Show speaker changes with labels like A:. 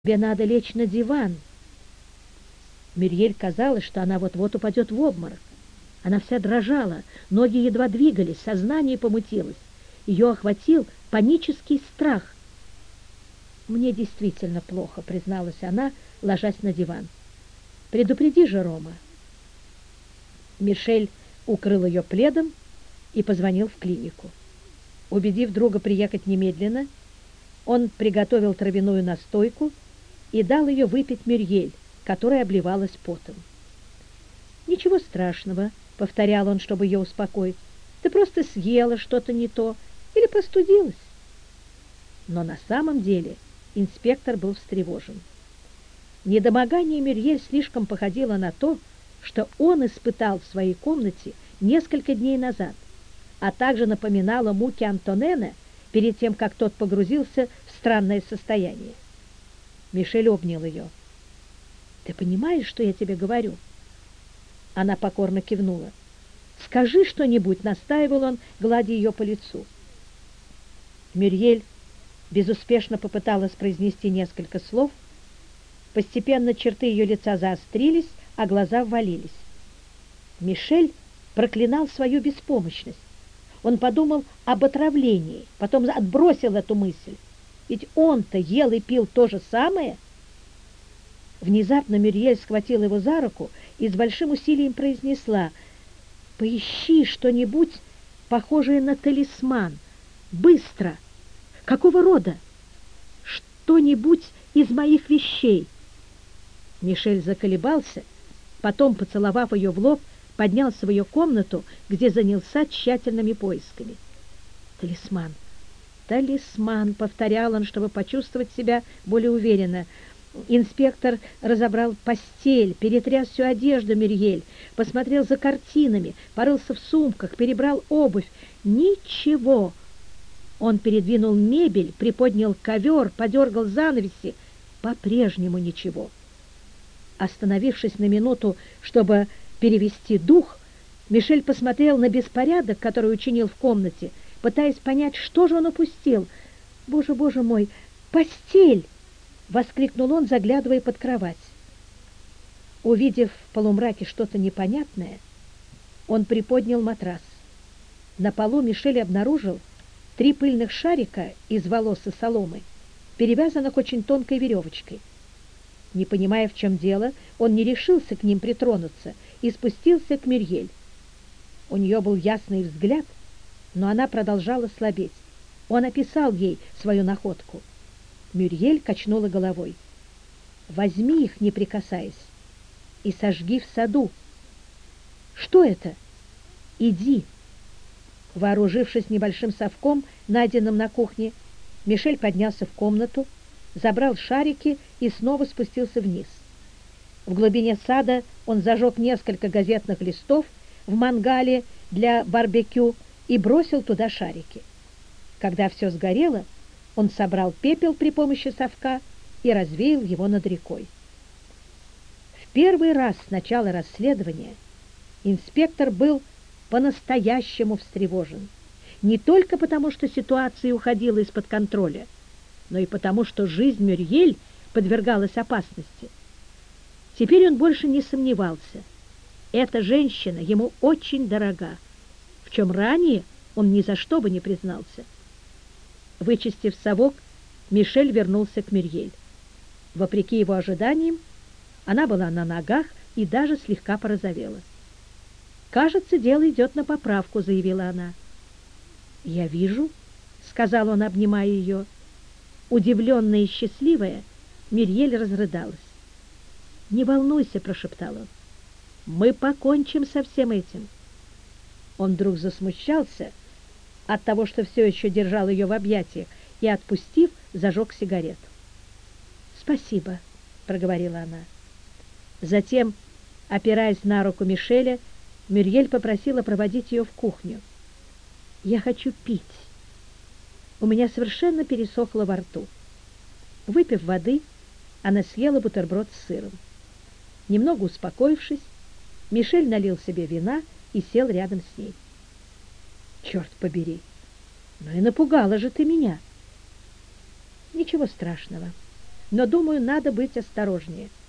A: Тебе надо лечь на диван. Мюриель казалось, что она вот-вот упадет в обморок. Она вся дрожала, ноги едва двигались, сознание помутилось. Ее охватил панический страх. «Мне действительно плохо», — призналась она, ложась на диван. «Предупреди же Рома». Мишель укрыл ее пледом и позвонил в клинику. Убедив друга приехать немедленно, он приготовил травяную настойку и дал ее выпить Мюриель, которая обливалась потом. «Ничего страшного», — повторял он, чтобы ее успокоить. «Ты просто съела что-то не то или простудилась». Но на самом деле инспектор был встревожен. Недомогание Мюриель слишком походило на то, что он испытал в своей комнате несколько дней назад, а также напоминало муки Антонена перед тем, как тот погрузился в странное состояние. Мишель обнял ее. «Ты понимаешь, что я тебе говорю?» Она покорно кивнула. «Скажи что-нибудь», — настаивал он, гладя ее по лицу. Мюриель безуспешно попыталась произнести несколько слов. Постепенно черты ее лица заострились, а глаза ввалились. Мишель проклинал свою беспомощность. Он подумал об отравлении, потом отбросил эту мысль. Ведь он-то ел и пил то же самое. Внезапно Мюриель схватила его за руку и с большим усилием произнесла: «Поищи что-нибудь похожее на талисман. Быстро! Какого рода? Что-нибудь из моих вещей». Мишель заколебался, потом, поцеловав ее в лоб, поднялся в ее комнату, где занялся тщательными поисками. «Талисман! Талисман!» — повторял он, чтобы почувствовать себя более уверенно. Инспектор разобрал постель, перетряс всю одежду Мюриель, посмотрел за картинами, порылся в сумках, перебрал обувь. Ничего! Он передвинул мебель, приподнял ковер, подергал занавеси. По-прежнему ничего. Остановившись на минуту, чтобы перевести дух, Мишель посмотрел на беспорядок, который учинил в комнате, пытаясь понять, что же он упустил. «Боже, боже мой, постель!» — воскликнул он, заглядывая под кровать. Увидев в полумраке что-то непонятное, он приподнял матрас. На полу Мишель обнаружил 3 пыльных шарика из волос и соломы, перевязанных очень тонкой веревочкой. Не понимая, в чем дело, он не решился к ним притронуться и спустился к Мюриель. У нее был ясный взгляд, но она продолжала слабеть. Он описал ей свою находку. Мюриель качнула головой. «Возьми их, не прикасаясь, и сожги в саду». «Что это?» «Иди». Вооружившись небольшим совком, найденным на кухне, Мишель поднялся в комнату, забрал шарики и снова спустился вниз. В глубине сада он зажег несколько газетных листов в мангале для барбекю и бросил туда шарики. Когда все сгорело, он собрал пепел при помощи совка и развеял его над рекой. В первый раз с начала расследования инспектор был по-настоящему встревожен. Не только потому, что ситуация уходила из-под контроля, но и потому, что жизнь Мюриель подвергалась опасности. Теперь он больше не сомневался. Эта женщина ему очень дорога, в чем ранее он ни за что бы не признался. Вычистив совок, Мишель вернулся к Мюриель. Вопреки его ожиданиям, она была на ногах и даже слегка порозовела. «Кажется, дело идет на поправку», — заявила она. «Я вижу», — сказал он, обнимая ее. Удивленная и счастливая, Мюриель разрыдалась. «Не волнуйся», — прошептал он, — «мы покончим со всем этим». Он вдруг засмущался от того, что все еще держал ее в объятиях, и, отпустив, зажег сигарету. «Спасибо», — проговорила она. Затем, опираясь на руку Мишеля, Мюриель попросила проводить ее в кухню. «Я хочу пить. У меня совершенно пересохло во рту». Выпив воды, она съела бутерброд с сыром. Немного успокоившись, Мишель налил себе вина и сел рядом с ней. «Черт побери! Ну и напугала же ты меня!» «Ничего страшного. но, думаю, надо быть осторожнее.